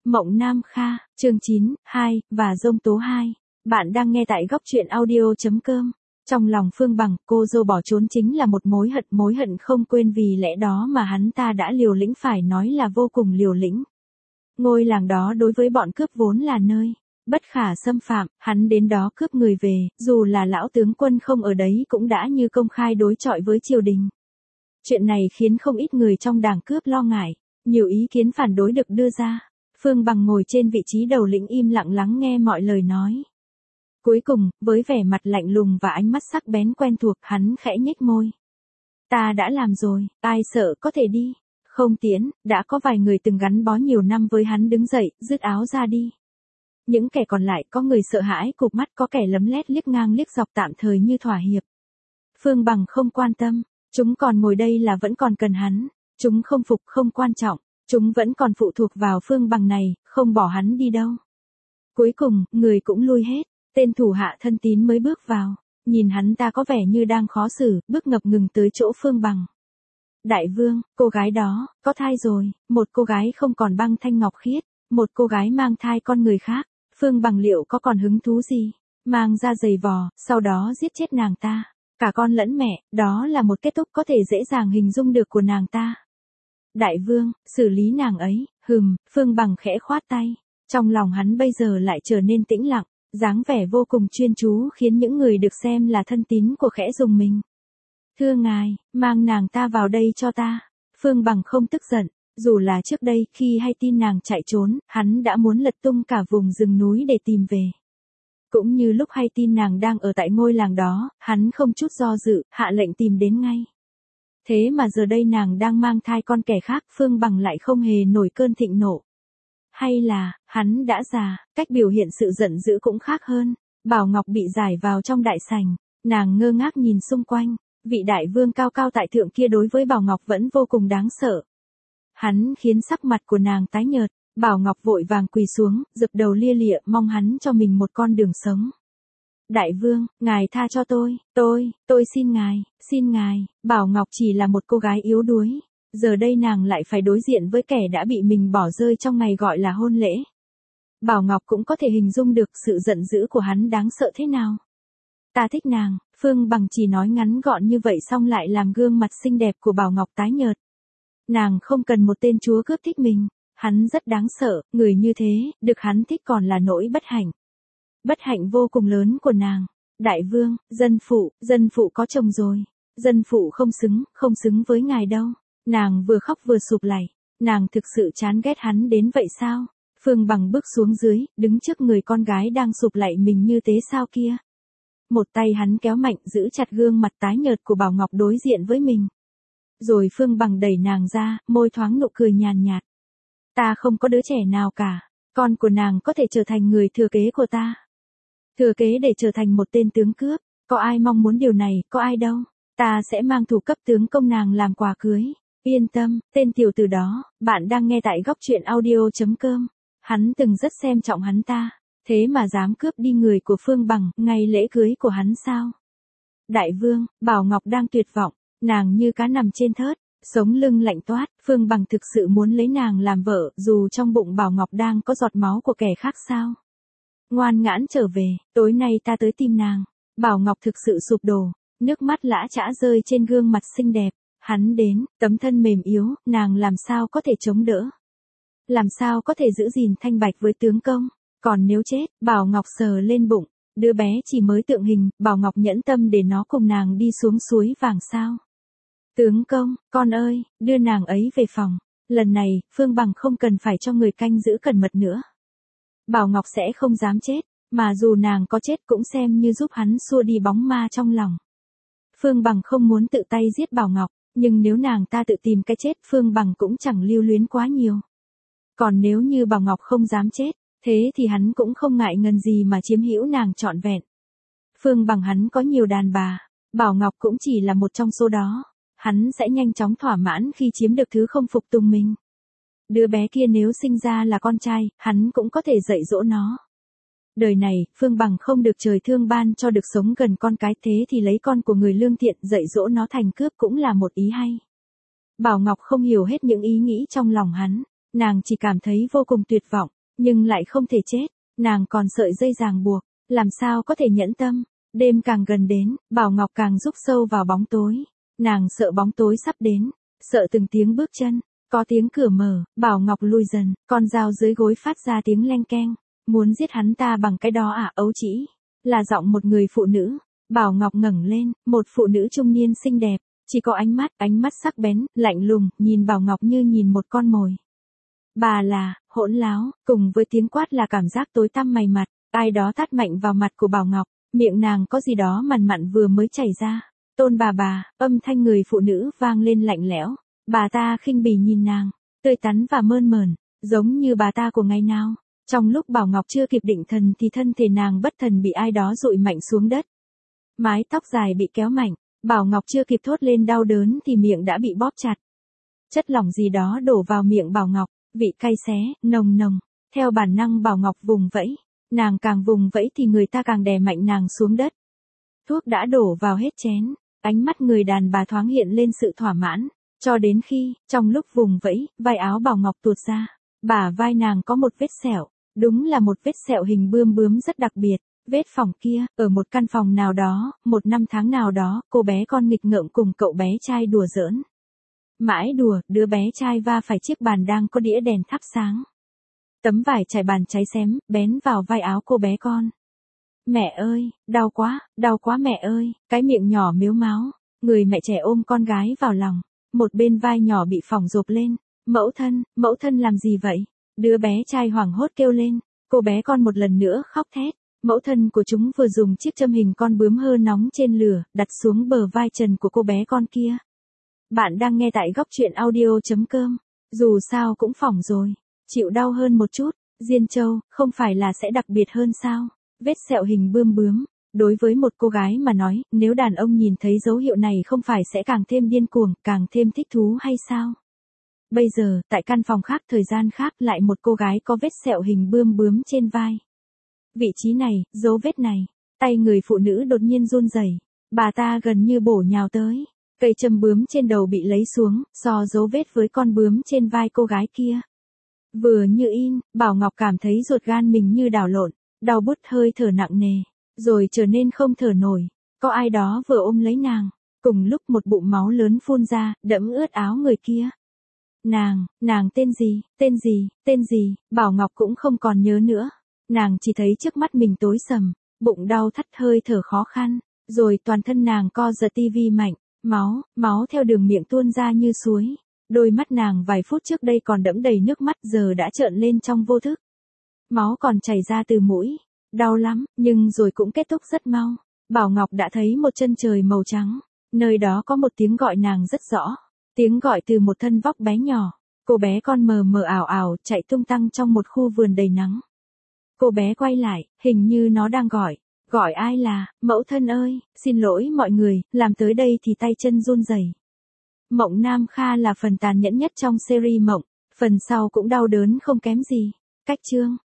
Mộng Nam Kha, chương 9, 2, và Dông Tố 2. Bạn đang nghe tại góc truyện audio.com. Trong lòng Phương Bằng, cô dâu bỏ trốn chính là một mối hận không quên, vì lẽ đó mà hắn ta đã liều lĩnh, phải nói là vô cùng liều lĩnh. Ngôi làng đó đối với bọn cướp vốn là nơi bất khả xâm phạm, hắn đến đó cướp người về, dù là lão tướng quân không ở đấy cũng đã như công khai đối chọi với triều đình. Chuyện này khiến không ít người trong đảng cướp lo ngại, nhiều ý kiến phản đối được đưa ra. Phương Bằng ngồi trên vị trí đầu lĩnh im lặng lắng nghe mọi lời nói. Cuối cùng, với vẻ mặt lạnh lùng và ánh mắt sắc bén quen thuộc, hắn khẽ nhếch môi. Ta đã làm rồi, ai sợ có thể đi. Không Tiễn, đã có vài người từng gắn bó nhiều năm với hắn đứng dậy, dứt áo ra đi. Những kẻ còn lại, có người sợ hãi cụp mắt, có kẻ lấm lét liếc ngang liếc dọc, tạm thời như thỏa hiệp. Phương Bằng không quan tâm, chúng còn ngồi đây là vẫn còn cần hắn, chúng không phục không quan trọng. Chúng vẫn còn phụ thuộc vào Phương Bằng này, không bỏ hắn đi đâu. Cuối cùng, người cũng lui hết, tên thủ hạ thân tín mới bước vào, nhìn hắn ta có vẻ như đang khó xử, bước ngập ngừng tới chỗ Phương Bằng. Đại vương, cô gái đó, có thai rồi, một cô gái không còn băng thanh ngọc khiết, một cô gái mang thai con người khác, Phương Bằng liệu có còn hứng thú gì, mang ra giày vò, sau đó giết chết nàng ta, cả con lẫn mẹ, đó là một kết thúc có thể dễ dàng hình dung được của nàng ta. Đại vương, xử lý nàng ấy, Phương Bằng khẽ khoát tay. Trong lòng hắn bây giờ lại trở nên tĩnh lặng, dáng vẻ vô cùng chuyên chú khiến những người được xem là thân tín của khẽ rùng mình. Thưa ngài, mang nàng ta vào đây cho ta. Phương Bằng không tức giận, dù là trước đây khi hay tin nàng chạy trốn, hắn đã muốn lật tung cả vùng rừng núi để tìm về. Cũng như lúc hay tin nàng đang ở tại ngôi làng đó, hắn không chút do dự, hạ lệnh tìm đến ngay. Thế mà giờ đây nàng đang mang thai con kẻ khác, Phương Bằng lại không hề nổi cơn thịnh nộ. Hay là, hắn đã già, cách biểu hiện sự giận dữ cũng khác hơn. Bảo Ngọc bị giải vào trong đại sảnh, nàng ngơ ngác nhìn xung quanh, vị đại vương cao cao tại thượng kia đối với Bảo Ngọc vẫn vô cùng đáng sợ. Hắn khiến sắc mặt của nàng tái nhợt, Bảo Ngọc vội vàng quỳ xuống, dập đầu lia lịa mong hắn cho mình một con đường sống. Đại vương, ngài tha cho tôi xin ngài, Bảo Ngọc chỉ là một cô gái yếu đuối, giờ đây nàng lại phải đối diện với kẻ đã bị mình bỏ rơi trong ngày gọi là hôn lễ. Bảo Ngọc cũng có thể hình dung được sự giận dữ của hắn đáng sợ thế nào. Ta thích nàng, Phương Bằng chỉ nói ngắn gọn như vậy xong lại làm gương mặt xinh đẹp của Bảo Ngọc tái nhợt. Nàng không cần một tên chúa cướp thích mình, hắn rất đáng sợ, người như thế, được hắn thích còn là nỗi bất hạnh. Bất hạnh vô cùng lớn của nàng. Đại vương, dân phụ có chồng rồi. Dân phụ không xứng với ngài đâu. Nàng vừa khóc vừa sụp lạy. Nàng thực sự chán ghét hắn đến vậy sao? Phương Bằng bước xuống dưới, đứng trước người con gái đang sụp lạy mình như thế sao kia. Một tay hắn kéo mạnh giữ chặt gương mặt tái nhợt của Bảo Ngọc đối diện với mình. Rồi Phương Bằng đẩy nàng ra, môi thoáng nụ cười nhàn nhạt. Ta không có đứa trẻ nào cả. Con của nàng có thể trở thành người thừa kế của ta. Thừa kế để trở thành một tên tướng cướp, có ai mong muốn điều này, có ai đâu. Ta sẽ mang thủ cấp tướng công nàng làm quà cưới. Yên tâm, tên tiểu tử đó, bạn đang nghe tại góc truyện audio.com. Hắn từng rất xem trọng hắn ta, thế mà dám cướp đi người của Phương Bằng, ngày lễ cưới của hắn sao? Đại vương, Bảo Ngọc đang tuyệt vọng, nàng như cá nằm trên thớt, sống lưng lạnh toát, Phương Bằng thực sự muốn lấy nàng làm vợ, dù trong bụng Bảo Ngọc đang có giọt máu của kẻ khác sao? Ngoan ngãn trở về, tối nay ta tới tìm nàng. Bảo Ngọc thực sự sụp đổ, nước mắt lã chã rơi trên gương mặt xinh đẹp. Hắn đến, tấm thân mềm yếu, nàng làm sao có thể chống đỡ? Làm sao có thể giữ gìn thanh bạch với tướng công? Còn nếu chết, Bảo Ngọc sờ lên bụng, đứa bé chỉ mới tượng hình, Bảo Ngọc nhẫn tâm để nó cùng nàng đi xuống suối vàng sao? Tướng công, con ơi, đưa nàng ấy về phòng. Lần này, Phương Bằng không cần phải cho người canh giữ cẩn mật nữa. Bảo Ngọc sẽ không dám chết, mà dù nàng có chết cũng xem như giúp hắn xua đi bóng ma trong lòng. Phương Bằng không muốn tự tay giết Bảo Ngọc, nhưng nếu nàng ta tự tìm cái chết, Phương Bằng cũng chẳng lưu luyến quá nhiều. Còn nếu như Bảo Ngọc không dám chết, thế thì hắn cũng không ngại ngần gì mà chiếm hữu nàng trọn vẹn. Phương Bằng hắn có nhiều đàn bà, Bảo Ngọc cũng chỉ là một trong số đó. Hắn sẽ nhanh chóng thỏa mãn khi chiếm được thứ không phục tùng mình. Đứa bé kia nếu sinh ra là con trai, hắn cũng có thể dạy dỗ nó. Đời này, Phương Bằng không được trời thương ban cho được sống gần con cái, thế thì lấy con của người lương thiện dạy dỗ nó thành cướp cũng là một ý hay. Bảo Ngọc không hiểu hết những ý nghĩ trong lòng hắn, nàng chỉ cảm thấy vô cùng tuyệt vọng, nhưng lại không thể chết, nàng còn sợi dây ràng buộc, làm sao có thể nhẫn tâm. Đêm càng gần đến, Bảo Ngọc càng rúc sâu vào bóng tối. Nàng sợ bóng tối sắp đến, sợ từng tiếng bước chân, có tiếng cửa mở, Bảo Ngọc lùi dần, con dao dưới gối phát ra tiếng leng keng. Muốn giết hắn ta bằng cái đó à? Ấu chỉ là giọng một người phụ nữ. Bảo Ngọc ngẩng lên, một phụ nữ trung niên xinh đẹp, chỉ có ánh mắt sắc bén, lạnh lùng, nhìn Bảo Ngọc như nhìn một con mồi. Bà là, hỗn láo, cùng với tiếng quát là cảm giác tối tăm mày mặt, ai đó tát mạnh vào mặt của Bảo Ngọc, miệng nàng có gì đó mằn mặn vừa mới chảy ra. Tôn bà, âm thanh người phụ nữ vang lên lạnh lẽo. Bà ta khinh bỉ nhìn nàng, tươi tắn và mơn mởn, giống như bà ta của ngày nào. Trong lúc Bảo Ngọc chưa kịp định thần thì thân thể nàng bất thần bị ai đó dụi mạnh xuống đất. Mái tóc dài bị kéo mạnh, Bảo Ngọc chưa kịp thốt lên đau đớn thì miệng đã bị bóp chặt. Chất lỏng gì đó đổ vào miệng Bảo Ngọc, vị cay xé, nồng nồng. Theo bản năng Bảo Ngọc vùng vẫy, nàng càng vùng vẫy thì người ta càng đè mạnh nàng xuống đất. Thuốc đã đổ vào hết chén, ánh mắt người đàn bà thoáng hiện lên sự thỏa mãn, cho đến khi, trong lúc vùng vẫy, vai áo Bảo Ngọc tuột ra, bả vai nàng có một vết sẹo, đúng là một vết sẹo hình bươm bướm rất đặc biệt. Vết phòng kia, ở một căn phòng nào đó, một năm tháng nào đó, cô bé con nghịch ngợm cùng cậu bé trai đùa giỡn. Mãi đùa, đứa bé trai va phải chiếc bàn đang có đĩa đèn thắp sáng. Tấm vải trải bàn cháy xém, bén vào vai áo cô bé con. Mẹ ơi, đau quá mẹ ơi, cái miệng nhỏ mếu máo, người mẹ trẻ ôm con gái vào lòng, một bên vai nhỏ bị phỏng rộp lên. Mẫu thân làm gì vậy? Đứa bé trai hoảng hốt kêu lên, cô bé con một lần nữa khóc thét. Mẫu thân của chúng vừa dùng chiếc châm hình con bướm hơ nóng trên lửa, đặt xuống bờ vai trần của cô bé con kia. Bạn đang nghe tại góc truyện audio.com. Dù sao cũng phỏng rồi, chịu đau hơn một chút, Diên Châu, không phải là sẽ đặc biệt hơn sao? Vết sẹo hình bươm bướm, đối với một cô gái mà nói, nếu đàn ông nhìn thấy dấu hiệu này không phải sẽ càng thêm điên cuồng, càng thêm thích thú hay sao? Bây giờ, tại căn phòng khác thời gian khác lại một cô gái có vết sẹo hình bươm bướm trên vai. Vị trí này, dấu vết này, tay người phụ nữ đột nhiên run rẩy, bà ta gần như bổ nhào tới. Cây châm bướm trên đầu bị lấy xuống, so dấu vết với con bướm trên vai cô gái kia. Vừa như in, Bảo Ngọc cảm thấy ruột gan mình như đảo lộn, đau bứt hơi thở nặng nề, rồi trở nên không thở nổi. Có ai đó vừa ôm lấy nàng, cùng lúc một bụng máu lớn phun ra, đẫm ướt áo người kia. Nàng tên gì, Bảo Ngọc cũng không còn nhớ nữa. Nàng chỉ thấy trước mắt mình tối sầm, bụng đau thắt hơi thở khó khăn, rồi toàn thân nàng co giật tivi mạnh, máu theo đường miệng tuôn ra như suối. Đôi mắt nàng vài phút trước đây còn đẫm đầy nước mắt giờ đã trợn lên trong vô thức. Máu còn chảy ra từ mũi, đau lắm, nhưng rồi cũng kết thúc rất mau. Bảo Ngọc đã thấy một chân trời màu trắng, nơi đó có một tiếng gọi nàng rất rõ, tiếng gọi từ một thân vóc bé nhỏ. Cô bé con mờ mờ ảo ảo chạy tung tăng trong một khu vườn đầy nắng. Cô bé quay lại, hình như nó đang gọi ai là, mẫu thân ơi, xin lỗi mọi người, làm tới đây thì tay chân run rẩy. Mộng Nam Kha là phần tàn nhẫn nhất trong series Mộng, phần sau cũng đau đớn không kém gì. Cách chương